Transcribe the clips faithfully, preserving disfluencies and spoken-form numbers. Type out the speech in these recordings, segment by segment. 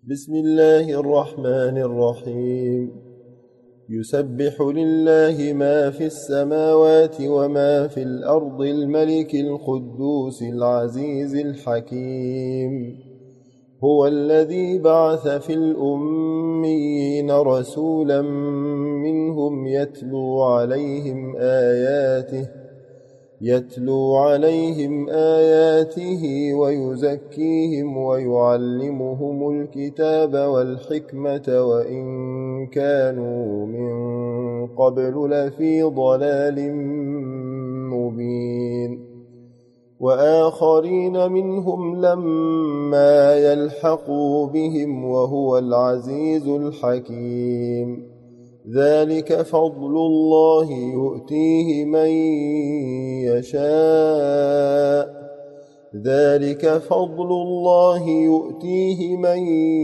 بسم الله الرحمن الرحيم يسبح لله ما في السماوات وما في الأرض الملك القدوس العزيز الحكيم هو الذي بعث في الأميين رسولا منهم يتلو عليهم آياته يتلو عليهم آياته ويزكيهم ويعلمهم الكتاب والحكمة وإن كانوا من قبل لفي ضلال مبين وآخرين منهم لما يلحقوا بهم وهو العزيز الحكيم ذلك فضل الله يؤتيه من يشاء ذلك فضل الله يؤتيه من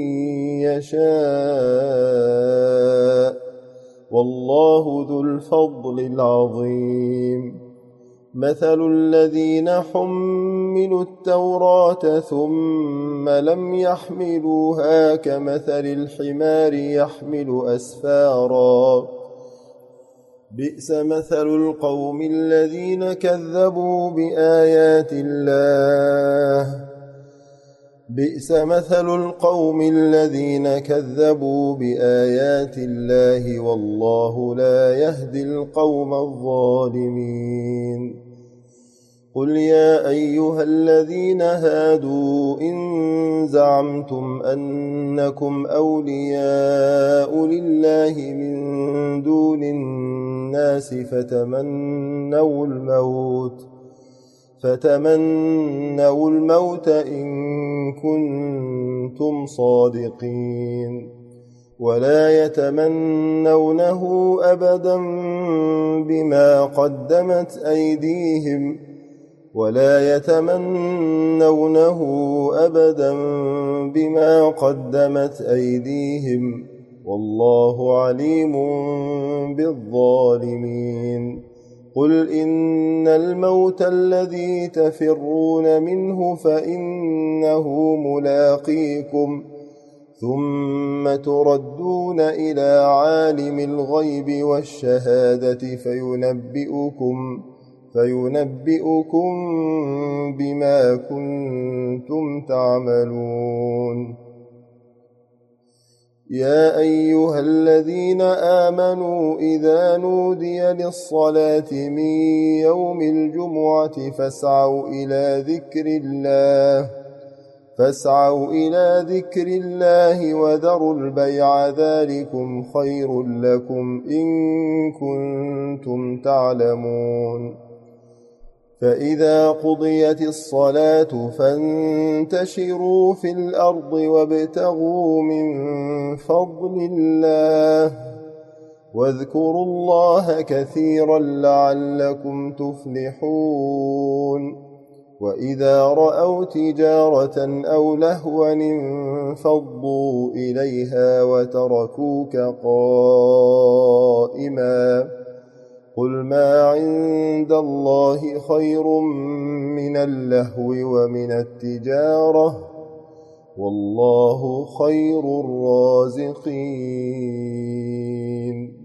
يشاء والله ذو الفضل العظيم مثل الذين حملوا التوراة ثم لم يحملوها كمثل الحمار يحمل أسفارا بئس مثل القوم الذين كذبوا بآيات الله بئس مثل القوم الذين كذبوا بآيات الله والله لا يهدي القوم الظالمين قل يا أيها الذين هادوا إن زعمتم أنكم أولياء لله من دون الناس فتمنوا الموت فتمنوا الموت إن كنتم صادقين ولا يتمنونه أبدا بما قدمت أيديهم ولا يتمنونه أبدا بما قدمت أيديهم والله عليم بالظالمين قل إن الموت الذي تفرون منه فإنه ملاقيكم ثم تردون إلى عالم الغيب والشهادة فينبئكم فينبئكم بما كنتم تعملون يا أيها الذين آمنوا إذا نودي للصلاة من يوم الجمعة فاسعوا إلى ذكر الله فاسعوا إلى ذكر الله وذروا البيع ذلكم خير لكم إن كنتم تعلمون فإذا قضيت الصلاة فانتشروا في الأرض وابتغوا من فضل الله واذكروا الله كثيرا لعلكم تفلحون وإذا رأوا تجارة أو لهوا انفضوا إليها وتركوك قائما قل ما عند الله خير من اللهو ومن التجارة والله خير الرازقين